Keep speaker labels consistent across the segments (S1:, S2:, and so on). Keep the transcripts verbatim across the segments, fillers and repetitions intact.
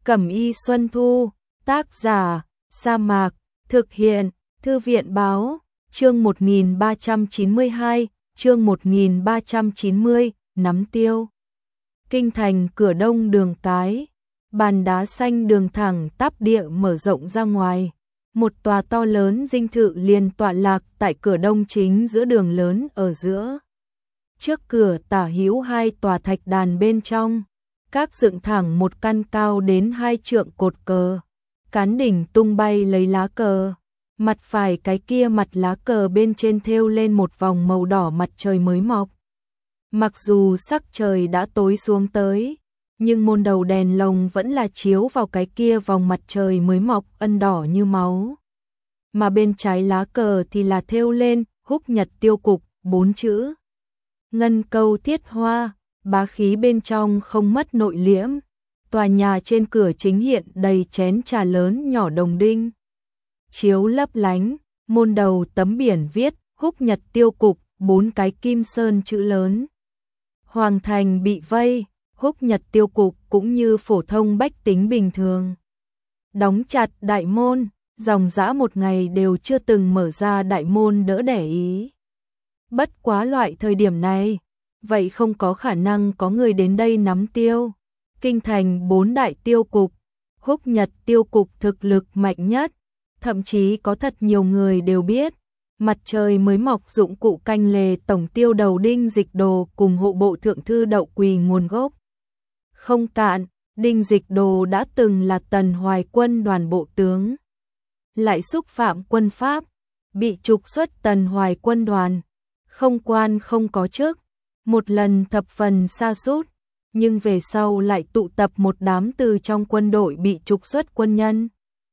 S1: Cẩm y Xuân Thu, tác giả, Sa Mạc, thực hiện, Thư viện báo, chương một nghìn ba trăm chín mươi hai, chương một nghìn ba trăm chín mươi, nắm tiêu. Kinh thành cửa đông đường cái, bàn đá xanh đường thẳng tắp địa mở rộng ra ngoài. Một tòa to lớn dinh thự liền tọa lạc tại cửa đông chính giữa đường lớn ở giữa. Trước cửa tả hữu hai tòa thạch đàn bên trong, các dựng thẳng một căn cao đến hai trượng cột cờ, cán đỉnh tung bay lấy lá cờ. Mặt phải cái kia mặt lá cờ bên trên thêu lên một vòng màu đỏ mặt trời mới mọc. Mặc dù sắc trời đã tối xuống tới, nhưng môn đầu đèn lồng vẫn là chiếu vào cái kia vòng mặt trời mới mọc ân đỏ như máu. Mà bên trái lá cờ thì là thêu lên Húc Nhật Tiêu Cục bốn chữ. Ngân câu thiết hoa, bá khí bên trong không mất nội liễm. Tòa nhà trên cửa chính hiện đầy chén trà lớn nhỏ đồng đinh. Chiếu lấp lánh, môn đầu tấm biển viết Húc Nhật Tiêu Cục bốn cái kim sơn chữ lớn. Hoàng thành bị vây, Húc Nhật Tiêu Cục cũng như phổ thông bách tính bình thường. Đóng chặt đại môn, dòng dã một ngày đều chưa từng mở ra đại môn đỡ đẻ ý. Bất quá loại thời điểm này, vậy không có khả năng có người đến đây nắm tiêu. Kinh thành bốn đại tiêu cục, Húc Nhật Tiêu Cục thực lực mạnh nhất, thậm chí có thật nhiều người đều biết. Mặt trời mới mọc dụng cụ canh lề tổng tiêu đầu Đinh Dịch Đồ cùng hộ bộ thượng thư Đậu Quỳ nguồn gốc không cạn. Đinh Dịch Đồ đã từng là Tần Hoài Quân đoàn bộ tướng, lại xúc phạm quân pháp, bị trục xuất Tần Hoài Quân đoàn, không quan không có chức, một lần thập phần sa sút, nhưng về sau lại tụ tập một đám từ trong quân đội bị trục xuất quân nhân,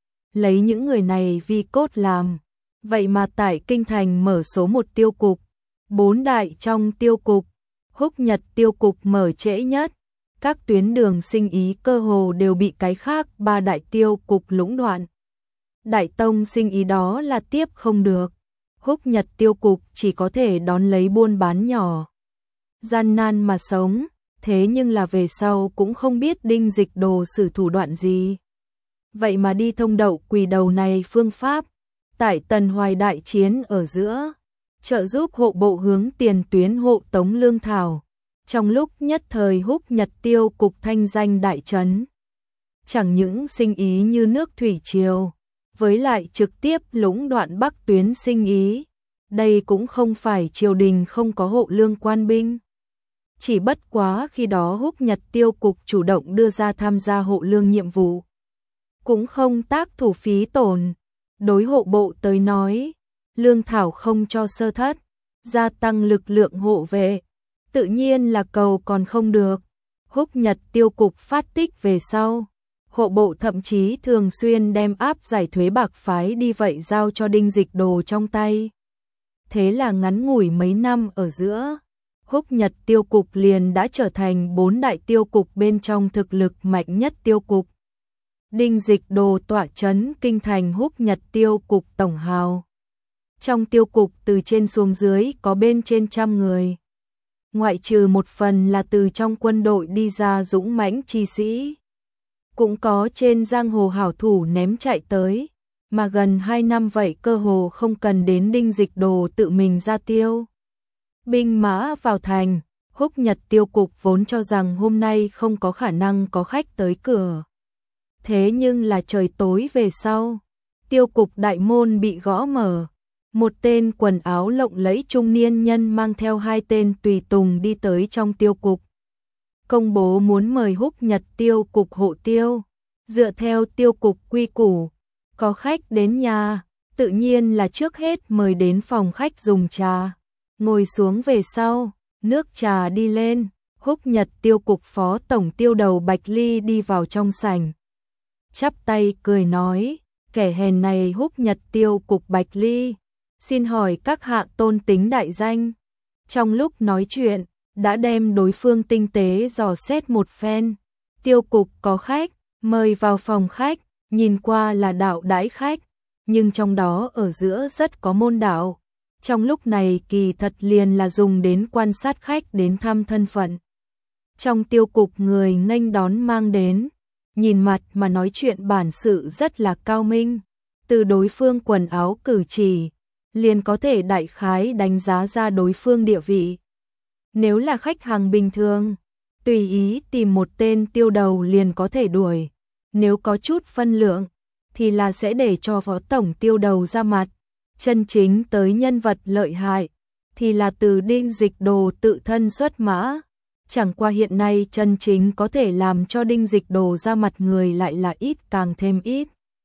S1: lấy những người này vi cốt làm. Vậy mà tại kinh thành mở số một tiêu cục, bốn đại trong tiêu cục, Húc Nhật Tiêu Cục mở trễ nhất, các tuyến đường sinh ý cơ hồ đều bị cái khác ba đại tiêu cục lũng đoạn. Đại tông sinh ý đó là tiếp không được, Húc Nhật Tiêu Cục chỉ có thể đón lấy buôn bán nhỏ, gian nan mà sống, thế nhưng là về sau cũng không biết Đinh Dịch Đồ sử thủ đoạn gì. Vậy mà đi thông Đậu Quỳ đầu này phương pháp, tại Tần Hoài đại chiến ở giữa, trợ giúp hộ bộ hướng tiền tuyến hộ tống lương thảo. Trong lúc nhất thời Húc Nhật Tiêu Cục thanh danh đại trấn. Chẳng những sinh ý như nước thủy triều, với lại trực tiếp lũng đoạn bắc tuyến sinh ý. Đây cũng không phải triều đình không có hộ lương quan binh. Chỉ bất quá khi đó Húc Nhật Tiêu Cục chủ động đưa ra tham gia hộ lương nhiệm vụ. Cũng không tác thủ phí tổn. Đối hộ bộ tới nói, lương thảo không cho sơ thất, gia tăng lực lượng hộ vệ, tự nhiên là cầu còn không được. Húc Nhật Tiêu Cục phát tích về sau, hộ bộ thậm chí thường xuyên đem áp giải thuế bạc phái đi vậy giao cho Đinh Dịch Đồ trong tay. Thế là ngắn ngủi mấy năm ở giữa, Húc Nhật Tiêu Cục liền đã trở thành bốn đại tiêu cục bên trong thực lực mạnh nhất tiêu cục. Đinh Dịch Đồ tọa trấn kinh thành Húc Nhật Tiêu Cục tổng hào. Trong tiêu cục từ trên xuống dưới có bên trên trăm người. Ngoại trừ một phần là từ trong quân đội đi ra dũng mãnh chi sĩ. Cũng có trên giang hồ hảo thủ ném chạy tới. Mà gần hai năm vậy cơ hồ không cần đến Đinh Dịch Đồ tự mình ra tiêu. Binh mã vào thành, Húc Nhật Tiêu Cục vốn cho rằng hôm nay không có khả năng có khách tới cửa. Thế nhưng là trời tối về sau, tiêu cục đại môn bị gõ mở. Một tên quần áo lộng lẫy trung niên nhân mang theo hai tên tùy tùng đi tới trong tiêu cục. Công bố muốn mời Húc Nhật Tiêu Cục hộ tiêu. Dựa theo tiêu cục quy củ, có khách đến nhà, tự nhiên là trước hết mời đến phòng khách dùng trà. Ngồi xuống về sau, nước trà đi lên, Húc Nhật Tiêu Cục phó tổng tiêu đầu Bạch Ly đi vào trong sảnh. Chắp tay cười nói, kẻ hèn này Húc Nhật Tiêu Cục Bạch Ly, xin hỏi các hạ tôn tính đại danh. Trong lúc nói chuyện, đã đem đối phương tinh tế dò xét một phen. Tiêu cục có khách, mời vào phòng khách, nhìn qua là đạo đãi khách, nhưng trong đó ở giữa rất có môn đạo. Trong lúc này kỳ thật liền là dùng đến quan sát khách đến thăm thân phận. Trong tiêu cục người nghênh đón mang đến nhìn mặt mà nói chuyện bản sự rất là cao minh, từ đối phương quần áo cử chỉ, liền có thể đại khái đánh giá ra đối phương địa vị. Nếu là khách hàng bình thường, tùy ý tìm một tên tiêu đầu liền có thể đuổi, nếu có chút phân lượng, thì là sẽ để cho phó tổng tiêu đầu ra mặt, chân chính tới nhân vật lợi hại, thì là từ Đinh Dịch Đồ tự thân xuất mã. Chẳng qua hiện nay chân chính có thể làm cho Đinh Dịch Đồ ra mặt người lại là ít càng thêm ít.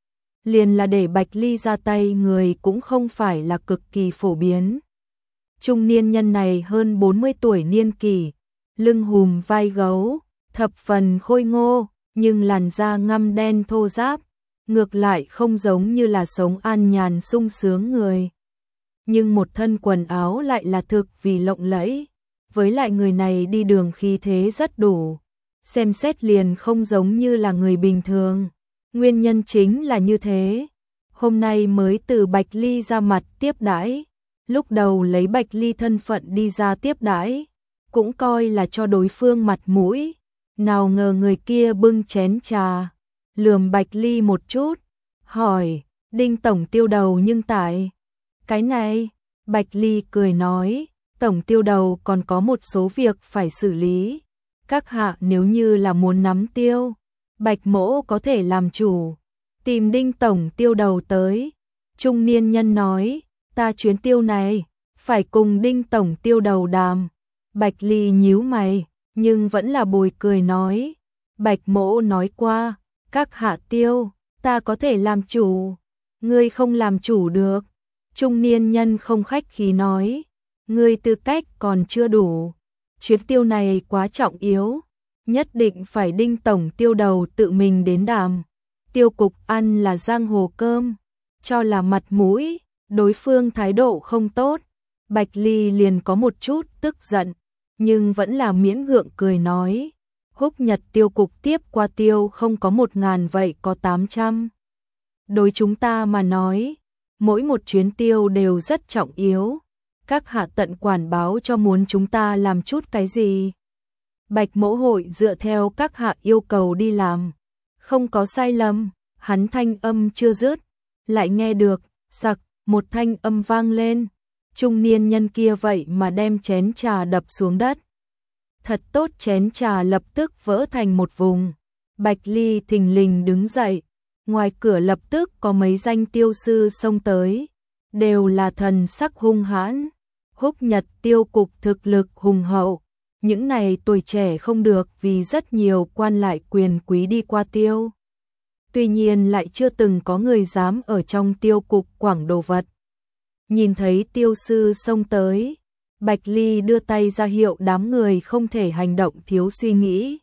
S1: Liền là để Bạch Ly ra tay người cũng không phải là cực kỳ phổ biến. Trung niên nhân này hơn bốn mươi tuổi niên kỷ, lưng hùm vai gấu, thập phần khôi ngô, nhưng làn da ngăm đen thô ráp, ngược lại không giống như là sống an nhàn sung sướng người. Nhưng một thân quần áo lại là thực vì lộng lẫy, với lại người này đi đường khí thế rất đủ, xem xét liền không giống như là người bình thường. Nguyên nhân chính là như thế, hôm nay mới từ Bạch Ly ra mặt tiếp đãi, lúc đầu lấy Bạch Ly thân phận đi ra tiếp đãi, cũng coi là cho đối phương mặt mũi, nào ngờ người kia bưng chén trà, lườm Bạch Ly một chút, hỏi, Đinh tổng tiêu đầu nhưng tại cái này, Bạch Ly cười nói, tổng tiêu đầu còn có một số việc phải xử lý, các hạ nếu như là muốn nắm tiêu, Bạch mỗ có thể làm chủ, tìm Đinh tổng tiêu đầu tới. Trung niên nhân nói, ta chuyến tiêu này, phải cùng Đinh tổng tiêu đầu đàm. Bạch Ly nhíu mày, nhưng vẫn là bồi cười nói, Bạch mỗ nói qua, các hạ tiêu, ta có thể làm chủ, ngươi không làm chủ được. Trung niên nhân không khách khí nói, ngươi tư cách còn chưa đủ, chuyến tiêu này quá trọng yếu, nhất định phải Đinh tổng tiêu đầu tự mình đến đàm. Tiêu cục ăn là giang hồ cơm, cho là mặt mũi, đối phương thái độ không tốt, Bạch Ly liền có một chút tức giận, nhưng vẫn là miễn gượng cười nói, Húc Nhật tiêu cục tiếp qua tiêu không có một ngàn vậy có tám trăm. Đối chúng ta mà nói, mỗi một chuyến tiêu đều rất trọng yếu, các hạ tận quản báo cho muốn chúng ta làm chút cái gì. Bạch mỗ hội dựa theo các hạ yêu cầu đi làm, không có sai lầm. Hắn thanh âm chưa dứt, lại nghe được, sặc, một thanh âm vang lên, trung niên nhân kia vậy mà đem chén trà đập xuống đất. Thật tốt, chén trà lập tức vỡ thành một vùng. Bạch Ly thình lình đứng dậy, ngoài cửa lập tức có mấy danh tiêu sư xông tới, đều là thần sắc hung hãn. Húc Nhật tiêu cục thực lực hùng hậu, những này tuổi trẻ không được vì rất nhiều quan lại quyền quý đi qua tiêu. Tuy nhiên lại chưa từng có người dám ở trong tiêu cục quảng đồ vật. Nhìn thấy tiêu sư xông tới, Bạch Ly đưa tay ra hiệu đám người không thể hành động thiếu suy nghĩ.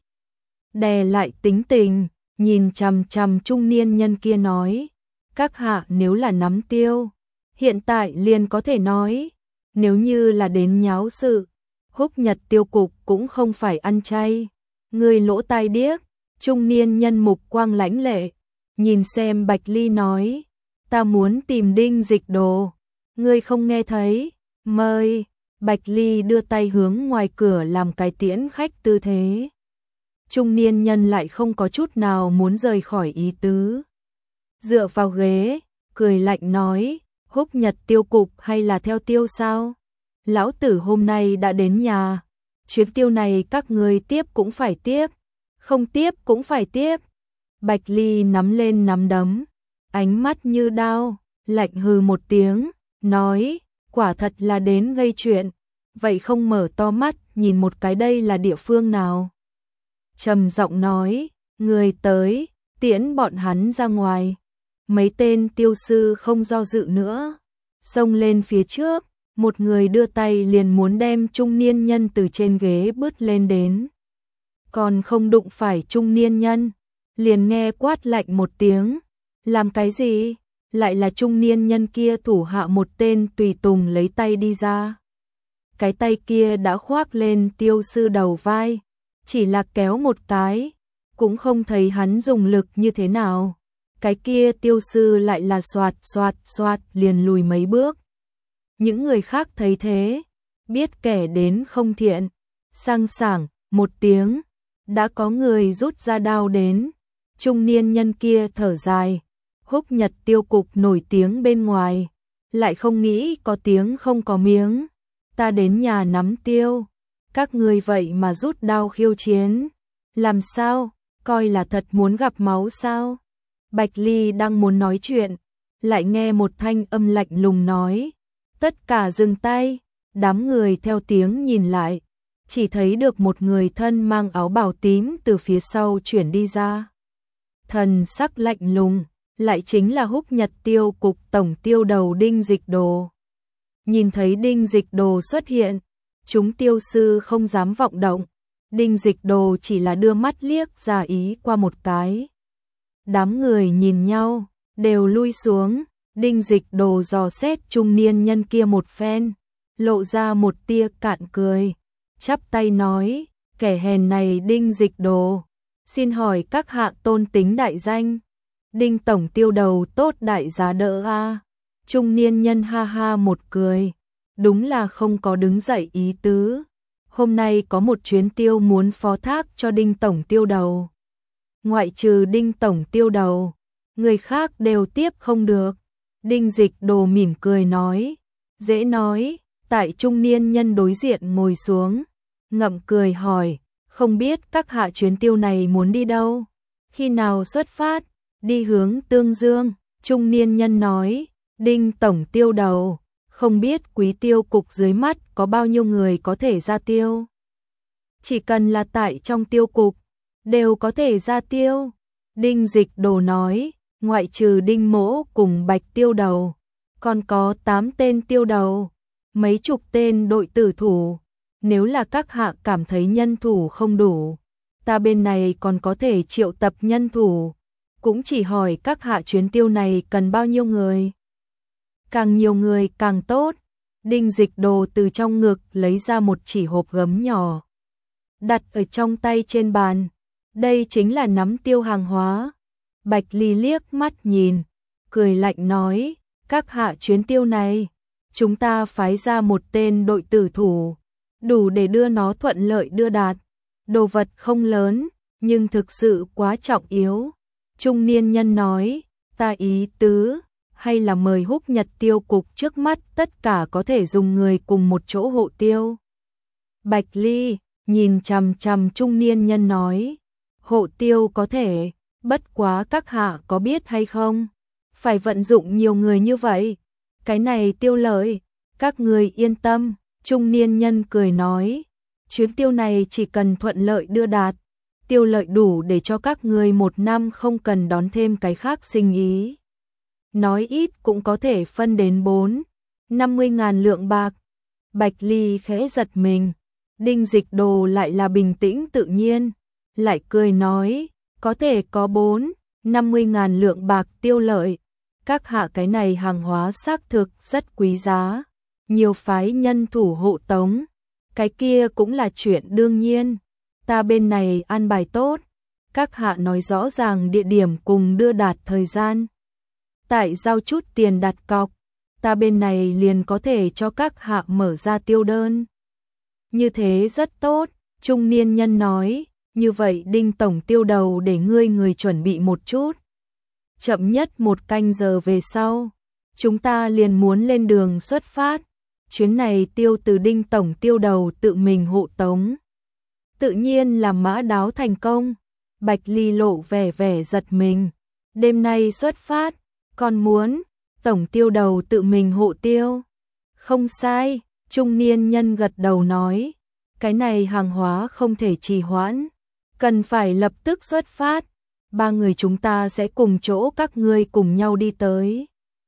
S1: Đè lại tính tình, nhìn chằm chằm trung niên nhân kia nói, các hạ nếu là nắm tiêu, hiện tại liền có thể nói, nếu như là đến nháo sự, Húc Nhật tiêu cục cũng không phải ăn chay. Người lỗ tai điếc, trung niên nhân mục quang lãnh lệ, nhìn xem Bạch Ly nói, ta muốn tìm Đinh Dịch Đồ, ngươi không nghe thấy, mời. Bạch Ly đưa tay hướng ngoài cửa làm cái tiễn khách tư thế. Trung niên nhân lại không có chút nào muốn rời khỏi ý tứ. Dựa vào ghế, cười lạnh nói, Húc Nhật tiêu cục hay là theo tiêu sao? Lão tử hôm nay đã đến nhà, chuyến tiêu này các người tiếp cũng phải tiếp, không tiếp cũng phải tiếp. Bạch Ly nắm lên nắm đấm, ánh mắt như đao, lạnh hừ một tiếng, nói, quả thật là đến gây chuyện, vậy không mở to mắt nhìn một cái đây là địa phương nào. Trầm giọng nói, người tới, tiễn bọn hắn ra ngoài. Mấy tên tiêu sư không do dự nữa, xông lên phía trước, một người đưa tay liền muốn đem trung niên nhân từ trên ghế bứt lên đến. Còn không đụng phải trung niên nhân, liền nghe quát lạnh một tiếng, làm cái gì? Lại là trung niên nhân kia thủ hạ một tên tùy tùng lấy tay đi ra. Cái tay kia đã khoác lên tiêu sư đầu vai, chỉ là kéo một cái, cũng không thấy hắn dùng lực như thế nào. Cái kia tiêu sư lại là xoạt xoạt xoạt liền lùi mấy bước. Những người khác thấy thế, biết kẻ đến không thiện, sang sảng một tiếng, đã có người rút ra đao đến. Trung niên nhân kia thở dài, Húc Nhật tiêu cục nổi tiếng bên ngoài, lại không nghĩ có tiếng không có miếng. Ta đến nhà nắm tiêu, các ngươi vậy mà rút đao khiêu chiến. Làm sao, coi là thật muốn gặp máu sao? Bạch Ly đang muốn nói chuyện, lại nghe một thanh âm lạnh lùng nói. Tất cả dừng tay, đám người theo tiếng nhìn lại, chỉ thấy được một người thân mang áo bào tím từ phía sau chuyển đi ra. Thần sắc lạnh lùng, lại chính là Húc Nhật tiêu cục tổng tiêu đầu Đinh Dịch Đồ. Nhìn thấy Đinh Dịch Đồ xuất hiện, chúng tiêu sư không dám vọng động. Đinh Dịch Đồ chỉ là đưa mắt liếc ra ý qua một cái. Đám người nhìn nhau, đều lui xuống. Đinh Dịch Đồ dò xét trung niên nhân kia một phen, lộ ra một tia cạn cười, chắp tay nói, kẻ hèn này Đinh Dịch Đồ, xin hỏi các hạ tôn tính đại danh. Đinh tổng tiêu đầu tốt đại giá đỡ a. Trung niên nhân ha ha một cười, đúng là không có đứng dậy ý tứ. Hôm nay có một chuyến tiêu muốn phó thác cho Đinh tổng tiêu đầu. Ngoại trừ Đinh tổng tiêu đầu, người khác đều tiếp không được. Đinh Dịch Đồ mỉm cười nói, dễ nói. Tại trung niên nhân đối diện ngồi xuống, ngậm cười hỏi, không biết các hạ chuyến tiêu này muốn đi đâu? Khi nào xuất phát? Đi hướng Tương Dương. Trung niên nhân nói, Đinh tổng tiêu đầu, không biết quý tiêu cục dưới mắt có bao nhiêu người có thể ra tiêu? Chỉ cần là tại trong tiêu cục, đều có thể ra tiêu. Đinh Dịch Đồ nói, ngoại trừ Đinh Mỗ cùng Bạch tiêu đầu, còn có tám tên tiêu đầu, mấy chục tên đội tử thủ. Nếu là các hạ cảm thấy nhân thủ không đủ, ta bên này còn có thể triệu tập nhân thủ. Cũng chỉ hỏi các hạ chuyến tiêu này cần bao nhiêu người? Càng nhiều người càng tốt. Đinh Dịch Đồ từ trong ngực lấy ra một chỉ hộp gấm nhỏ, đặt ở trong tay trên bàn. Đây chính là nắm tiêu hàng hóa. Bạch Ly liếc mắt nhìn, cười lạnh nói, các hạ chuyến tiêu này, chúng ta phái ra một tên đội tử thủ, đủ để đưa nó thuận lợi đưa đạt. Đồ vật không lớn, nhưng thực sự quá trọng yếu. Trung niên nhân nói, ta ý tứ, hay là mời Húc Nhật tiêu cục trước mắt tất cả có thể dùng người cùng một chỗ hộ tiêu. Bạch Ly nhìn chằm chằm trung niên nhân nói, hộ tiêu có thể, bất quá các hạ có biết hay không, phải vận dụng nhiều người như vậy, cái này tiêu lợi, các người yên tâm. Trung niên nhân cười nói, chuyến tiêu này chỉ cần thuận lợi đưa đạt, tiêu lợi đủ để cho các người một năm không cần đón thêm cái khác sinh ý. Nói ít cũng có thể phân đến bốn, năm mươi ngàn lượng bạc. Bạch Ly khẽ giật mình, Đinh Dịch Đồ lại là bình tĩnh tự nhiên, lại cười nói, có thể có bốn, năm mươi ngàn lượng bạc tiêu lợi. Các hạ cái này hàng hóa xác thực rất quý giá, nhiều phái nhân thủ hộ tống, cái kia cũng là chuyện đương nhiên. Ta bên này an bài tốt, các hạ nói rõ ràng địa điểm cùng đưa đạt thời gian. Tại giao chút tiền đặt cọc, ta bên này liền có thể cho các hạ mở ra tiêu đơn. Như thế rất tốt. Trung niên nhân nói, như vậy Đinh tổng tiêu đầu để ngươi người chuẩn bị một chút. Chậm nhất một canh giờ về sau, chúng ta liền muốn lên đường xuất phát. Chuyến này tiêu từ Đinh tổng tiêu đầu tự mình hộ tống, tự nhiên là mã đáo thành công. Bạch Ly lộ vẻ vẻ giật mình, đêm nay xuất phát, còn muốn tổng tiêu đầu tự mình hộ tiêu. Không sai, trung niên nhân gật đầu nói, cái này hàng hóa không thể trì hoãn, cần phải lập tức xuất phát. Ba người chúng ta sẽ cùng chỗ các ngươi cùng nhau đi tới.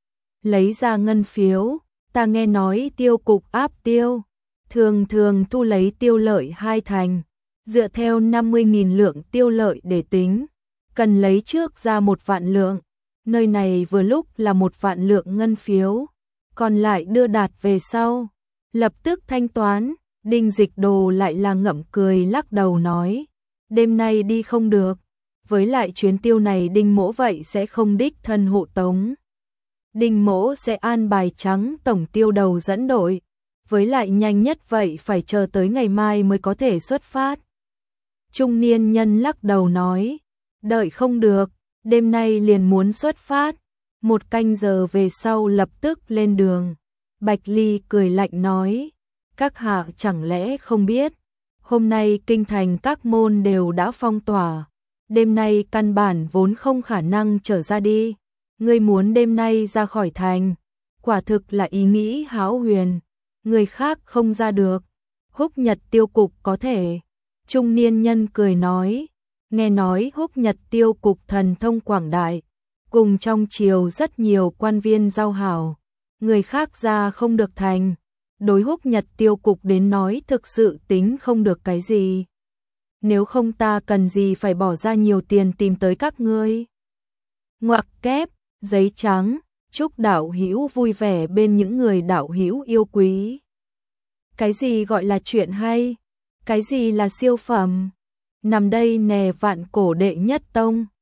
S1: Lấy ra ngân phiếu, ta nghe nói tiêu cục áp tiêu, thường thường thu lấy tiêu lợi hai thành, dựa theo năm mươi nghìn lượng tiêu lợi để tính, cần lấy trước ra một vạn lượng. Nơi này vừa lúc là một vạn lượng ngân phiếu, còn lại đưa đạt về sau, lập tức thanh toán. Đinh Dịch Đồ lại là ngậm cười lắc đầu nói, đêm nay đi không được, với lại chuyến tiêu này Đinh Mỗ vậy sẽ không đích thân hộ tống. Đinh Mỗ sẽ an bài trắng tổng tiêu đầu dẫn đội, với lại nhanh nhất vậy phải chờ tới ngày mai mới có thể xuất phát. Trung niên nhân lắc đầu nói, Đợi không được, đêm nay liền muốn xuất phát, một canh giờ về sau lập tức lên đường. Bạch Ly cười lạnh nói, các hạ chẳng lẽ không biết, hôm nay kinh thành các môn đều đã phong tỏa, đêm nay căn bản vốn không khả năng trở ra đi, ngươi muốn đêm nay ra khỏi thành, quả thực là ý nghĩ hão huyền, người khác không ra được, Húc Nhật Tiêu Cục có thể. Trung niên nhân cười nói, nghe nói Húc Nhật Tiêu Cục thần thông quảng đại, cùng trong triều rất nhiều quan viên giao hảo, người khác ra không được thành, đối Húc Nhật Tiêu Cục đến nói thực sự tính không được cái gì. Nếu không ta cần gì phải bỏ ra nhiều tiền tìm tới các ngươi. Ngoặc kép, giấy trắng, chúc đạo hữu vui vẻ bên những người đạo hữu yêu quý. Cái gì gọi là chuyện hay? Cái gì là siêu phẩm? Nằm đây nè vạn cổ đệ nhất tông.